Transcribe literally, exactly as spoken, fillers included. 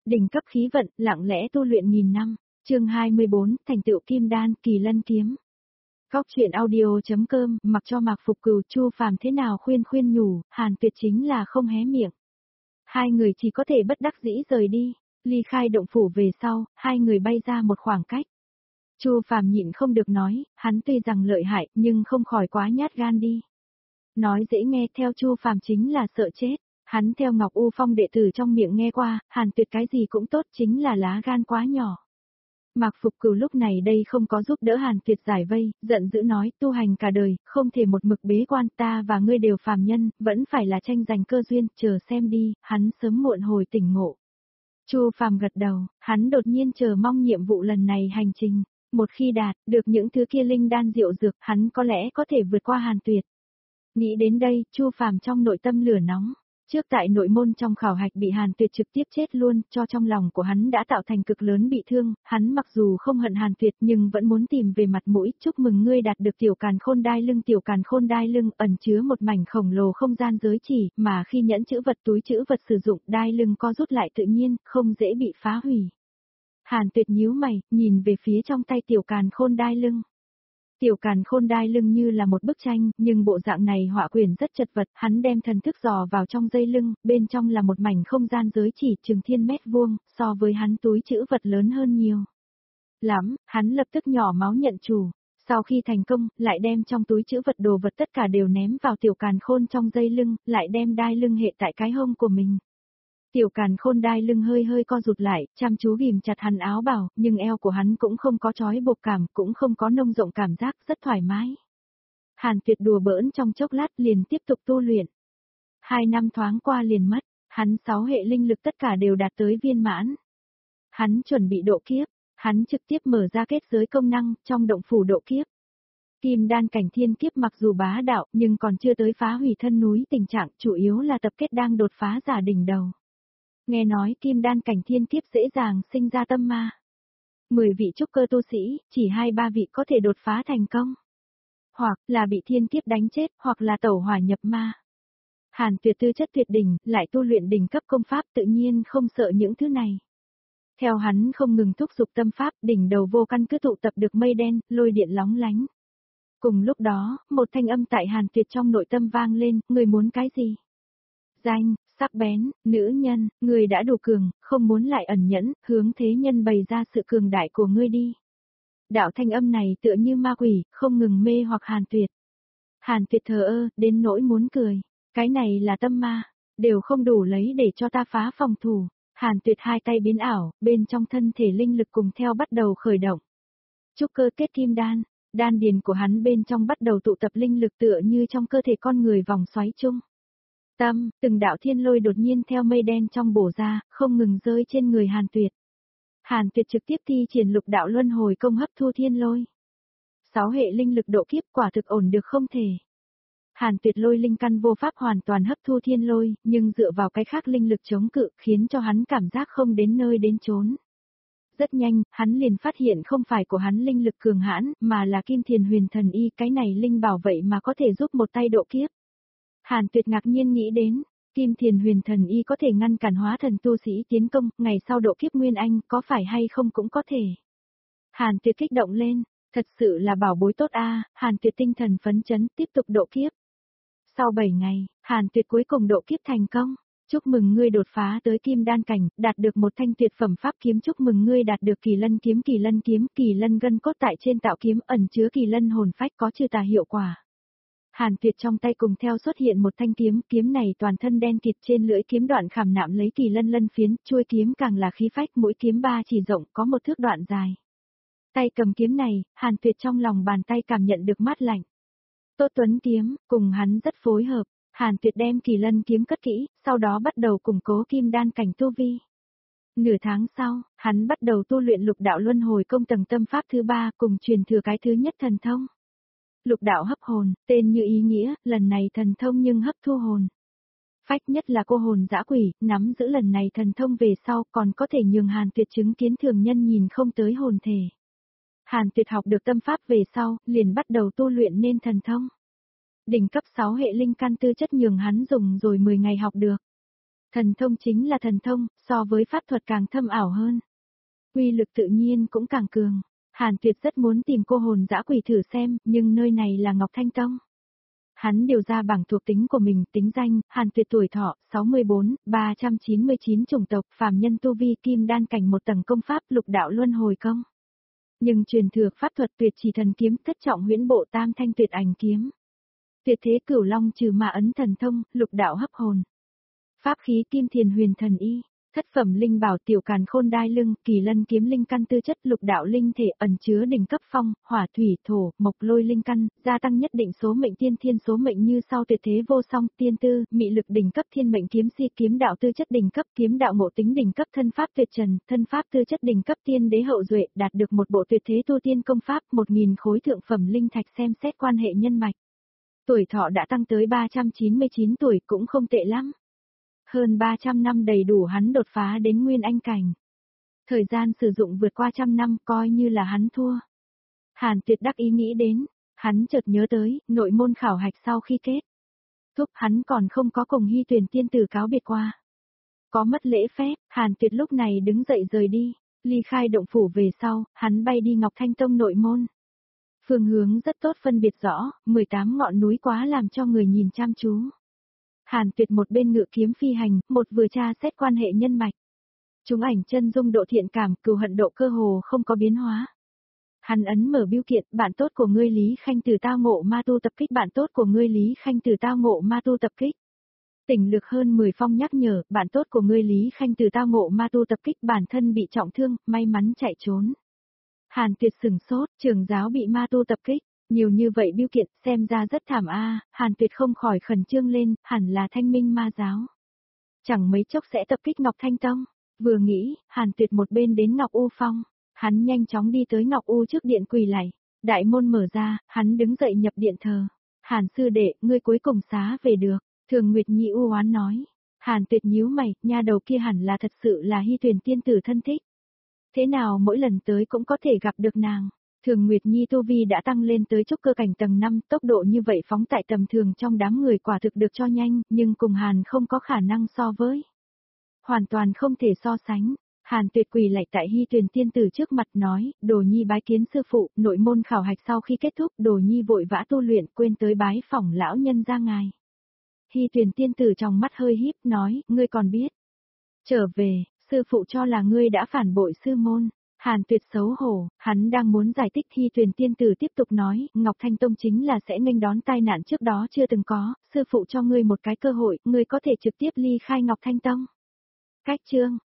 Đỉnh cấp khí vận, lặng lẽ tu luyện nghìn năm. Chương hai mươi bốn, thành tựu kim đan, Kỳ Lân kiếm. Góc truyện audio.com, mặc cho Mạc Phục Cừu Chu Phàm thế nào khuyên khuyên nhủ, Hàn Tuyệt chính là không hé miệng. Hai người chỉ có thể bất đắc dĩ rời đi, ly khai động phủ về sau, hai người bay ra một khoảng cách. Chu Phàm nhịn không được nói, hắn tuy rằng lợi hại, nhưng không khỏi quá nhát gan đi. Nói dễ nghe, theo Chu Phàm chính là sợ chết. Hắn theo Ngọc U Phong đệ tử trong miệng nghe qua, Hàn Tuyệt cái gì cũng tốt, chính là lá gan quá nhỏ. Mạc Phục Cừu lúc này đây không có giúp đỡ Hàn Tuyệt giải vây, giận dữ nói, tu hành cả đời, không thể một mực bế quan, ta và ngươi đều phàm nhân, vẫn phải là tranh giành cơ duyên, chờ xem đi, hắn sớm muộn hồi tỉnh ngộ. Chu Phàm gật đầu, hắn đột nhiên chờ mong nhiệm vụ lần này hành trình, một khi đạt được những thứ kia linh đan diệu dược, hắn có lẽ có thể vượt qua Hàn Tuyệt. Nghĩ đến đây, Chu Phàm trong nội tâm lửa nóng. Trước tại nội môn trong khảo hạch bị Hàn Tuyệt trực tiếp chết luôn, cho trong lòng của hắn đã tạo thành cực lớn bị thương, hắn mặc dù không hận Hàn Tuyệt nhưng vẫn muốn tìm về mặt mũi, chúc mừng ngươi đạt được tiểu càn khôn đai lưng. Tiểu càn khôn đai lưng ẩn chứa một mảnh khổng lồ không gian giới chỉ, mà khi nhẫn chữ vật túi chữ vật sử dụng, đai lưng co rút lại tự nhiên, không dễ bị phá hủy. Hàn Tuyệt nhíu mày, nhìn về phía trong tay tiểu càn khôn đai lưng. Tiểu càn khôn đai lưng như là một bức tranh, nhưng bộ dạng này họa quyển rất chật vật, hắn đem thần thức dò vào trong dây lưng, bên trong là một mảnh không gian giới chỉ chừng thiên mét vuông, so với hắn túi chữ vật lớn hơn nhiều. Lắm, hắn lập tức nhỏ máu nhận chủ, sau khi thành công, lại đem trong túi chữ vật đồ vật tất cả đều ném vào tiểu càn khôn trong dây lưng, lại đem đai lưng hệ tại cái hông của mình. Tiểu càn khôn đai lưng hơi hơi co rụt lại, chăm chú ghim chặt hắn áo bào, nhưng eo của hắn cũng không có trói buộc cảm, cũng không có nông rộng cảm giác, rất thoải mái. Hàn Tuyệt đùa bỡn trong chốc lát liền tiếp tục tu luyện. Hai năm thoáng qua liền mất, hắn sáu hệ linh lực tất cả đều đạt tới viên mãn. Hắn chuẩn bị độ kiếp, hắn trực tiếp mở ra kết giới công năng, trong động phủ độ kiếp. Kim đan cảnh thiên kiếp mặc dù bá đạo, nhưng còn chưa tới phá hủy thân núi tình trạng, chủ yếu là tập kết đang đột phá giả đỉnh đầu. Nghe nói kim đan cảnh thiên kiếp dễ dàng sinh ra tâm ma. Mười vị trúc cơ tu sĩ, chỉ hai ba vị có thể đột phá thành công. Hoặc là bị thiên kiếp đánh chết, hoặc là tẩu hỏa nhập ma. Hàn Tuyệt tư chất tuyệt đỉnh, lại tu luyện đỉnh cấp công pháp tự nhiên không sợ những thứ này. Theo hắn không ngừng thúc giục tâm pháp, đỉnh đầu vô căn cứ tụ tập được mây đen, lôi điện lóng lánh. Cùng lúc đó, một thanh âm tại Hàn Tuyệt trong nội tâm vang lên, người muốn cái gì? Danh, sắc bén, nữ nhân, người đã đủ cường, không muốn lại ẩn nhẫn, hướng thế nhân bày ra sự cường đại của ngươi đi. Đạo thanh âm này tựa như ma quỷ, không ngừng mê hoặc Hàn Tuyệt. Hàn Tuyệt thờ ơ, đến nỗi muốn cười. Cái này là tâm ma, đều không đủ lấy để cho ta phá phòng thủ. Hàn Tuyệt hai tay biến ảo, bên trong thân thể linh lực cùng theo bắt đầu khởi động. Trúc cơ kết kim đan, đan điền của hắn bên trong bắt đầu tụ tập linh lực tựa như trong cơ thể con người vòng xoáy chung. Tâm, từng đạo thiên lôi đột nhiên theo mây đen trong bổ ra, không ngừng rơi trên người Hàn Tuyệt. Hàn Tuyệt trực tiếp thi triển lục đạo luân hồi công hấp thu thiên lôi. Sáu hệ linh lực độ kiếp quả thực ổn được không thể. Hàn Tuyệt lôi linh căn vô pháp hoàn toàn hấp thu thiên lôi, nhưng dựa vào cái khác linh lực chống cự khiến cho hắn cảm giác không đến nơi đến chốn. Rất nhanh, hắn liền phát hiện không phải của hắn linh lực cường hãn, mà là Kim Thiền Huyền Thần Y, cái này linh bảo vậy mà có thể giúp một tay độ kiếp. Hàn Tuyệt ngạc nhiên nghĩ đến, Kim Thiền Huyền Thần Y có thể ngăn cản hóa thần tu sĩ tiến công, ngày sau độ kiếp Nguyên Anh có phải hay không cũng có thể. Hàn Tuyệt kích động lên, thật sự là bảo bối tốt a. Hàn Tuyệt tinh thần phấn chấn, tiếp tục độ kiếp. Sau bảy ngày, Hàn Tuyệt cuối cùng độ kiếp thành công. Chúc mừng ngươi đột phá tới kim đan cảnh, đạt được một thanh tuyệt phẩm pháp kiếm. Chúc mừng ngươi đạt được Kỳ Lân kiếm. Kỳ Lân kiếm, Kỳ Lân gân cốt tại trên tạo kiếm ẩn chứa Kỳ Lân hồn phách có trừ tà hiệu quả. Hàn Tuyệt trong tay cùng theo xuất hiện một thanh kiếm, kiếm này toàn thân đen kịt, trên lưỡi kiếm đoạn khảm nạm lấy kỳ lân lân phiến, chuôi kiếm càng là khí phách, mũi kiếm ba chỉ rộng, có một thước đoạn dài. Tay cầm kiếm này, Hàn Tuyệt trong lòng bàn tay cảm nhận được mát lạnh. Tô Tuấn kiếm, cùng hắn rất phối hợp, Hàn Tuyệt đem Kỳ Lân kiếm cất kỹ, sau đó bắt đầu củng cố kim đan cảnh tu vi. Nửa tháng sau, hắn bắt đầu tu luyện lục đạo luân hồi công tầng tâm pháp thứ ba, cùng truyền thừa cái thứ nhất thần thông. Lục đạo hấp hồn, tên như ý nghĩa, lần này thần thông nhưng hấp thu hồn. Phách nhất là cô hồn dã quỷ, nắm giữ lần này thần thông về sau còn có thể nhường Hàn Tuyệt chứng kiến thường nhân nhìn không tới hồn thể. Hàn Tuyệt học được tâm pháp về sau, liền bắt đầu tu luyện nên thần thông. Đỉnh cấp sáu hệ linh căn tư chất nhường hắn dùng rồi mười ngày học được. Thần thông chính là thần thông, so với pháp thuật càng thâm ảo hơn. Uy lực tự nhiên cũng càng cường. Hàn Tuyệt rất muốn tìm cô hồn dã quỷ thử xem, nhưng nơi này là Ngọc Thanh Tông. Hắn điều ra bảng thuộc tính của mình, tính danh, Hàn Tuyệt tuổi thọ, sáu mươi bốn, ba trăm chín mươi chín chủng tộc, phàm nhân tu vi kim đan cảnh một tầng công pháp lục đạo luân hồi công. Nhưng truyền thừa pháp thuật tuyệt chỉ thần kiếm thất trọng huyễn bộ tam thanh tuyệt ảnh kiếm. Tuyệt thế cửu long trừ ma ấn thần thông, lục đạo hấp hồn. Pháp khí kim thiền huyền thần y. Thất phẩm linh bảo tiểu càn khôn đai lưng, kỳ lân kiếm linh căn tư chất lục đạo linh thể ẩn chứa đỉnh cấp phong, hỏa thủy thổ, mộc lôi linh căn, gia tăng nhất định số mệnh tiên thiên số mệnh như sau tuyệt thế vô song, tiên tư, mị lực đỉnh cấp thiên mệnh kiếm si kiếm đạo tư chất đỉnh cấp kiếm đạo ngộ tính đỉnh cấp thân pháp tuyệt trần, thân pháp tư chất đỉnh cấp tiên đế hậu duệ, đạt được một bộ tuyệt thế tu tiên công pháp, một nghìn khối thượng phẩm linh thạch xem xét quan hệ nhân mạch. Tuổi thọ đã tăng tới ba trăm chín mươi chín tuổi cũng không tệ lắm. Hơn ba trăm năm đầy đủ hắn đột phá đến nguyên anh cảnh. Thời gian sử dụng vượt qua trăm năm coi như là hắn thua. Hàn Tuyệt đắc ý nghĩ đến, hắn chợt nhớ tới, nội môn khảo hạch sau khi kết. Thúc hắn còn không có cùng Hy Tuyền tiên tử cáo biệt qua. Có mất lễ phép, Hàn Tuyệt lúc này đứng dậy rời đi, ly khai động phủ về sau, hắn bay đi Ngọc Thanh Tông nội môn. Phương hướng rất tốt phân biệt rõ, mười tám ngọn núi quá làm cho người nhìn chăm chú. Hàn Tuyệt một bên ngự kiếm phi hành, một vừa tra xét quan hệ nhân mạch. Chúng ảnh chân dung độ thiện cảm, cừu hận độ cơ hồ không có biến hóa. Hắn ấn mở bưu kiện, bạn tốt của ngươi Lý Khanh từ tao ngộ ma tu tập kích, bạn tốt của ngươi Lý Khanh từ tao ngộ ma tu tập kích. Tỉnh lực hơn mười phong nhắc nhở, bạn tốt của ngươi Lý Khanh từ tao ngộ ma tu tập kích, bản thân bị trọng thương, may mắn chạy trốn. Hàn Tuyệt sừng sốt, trưởng giáo bị ma tu tập kích. Nhiều như vậy bưu kiện, xem ra rất thảm a. Hàn Tuyệt không khỏi khẩn trương lên, hẳn là thanh minh ma giáo. Chẳng mấy chốc sẽ tập kích Ngọc Thanh Tông. Vừa nghĩ, Hàn Tuyệt một bên đến Ngọc U Phong. Hắn nhanh chóng đi tới Ngọc U trước điện quỳ lạy. Đại môn mở ra, hắn đứng dậy nhập điện thờ. Hàn sư đệ, ngươi cuối cùng xá về được. Thường Nguyệt Nhi u oán nói. Hàn Tuyệt nhíu mày, nha đầu kia hẳn là thật sự là Hy Tuyền tiên tử thân thích. Thế nào mỗi lần tới cũng có thể gặp được nàng. Thường Nguyệt Nhi tu vi đã tăng lên tới trúc cơ cảnh tầng năm, tốc độ như vậy phóng tại tầm thường trong đám người quả thực được cho nhanh, nhưng cùng Hàn không có khả năng so với. Hoàn toàn không thể so sánh. Hàn Tuyệt quỳ lạy tại Hy Tuyền tiên tử trước mặt nói, Đồ Nhi bái kiến sư phụ, nội môn khảo hạch sau khi kết thúc, Đồ Nhi vội vã tu luyện, quên tới bái phỏng lão nhân ra ngài. Hy Tuyền tiên tử trong mắt hơi híp nói, ngươi còn biết. Trở về, sư phụ cho là ngươi đã phản bội sư môn. Hàn Tuyệt xấu hổ, hắn đang muốn giải thích Hy Tuyền tiên tử tiếp tục nói, Ngọc Thanh Tông chính là sẽ nghênh đón tai nạn trước đó chưa từng có, sư phụ cho ngươi một cái cơ hội, ngươi có thể trực tiếp ly khai Ngọc Thanh Tông. Cách chương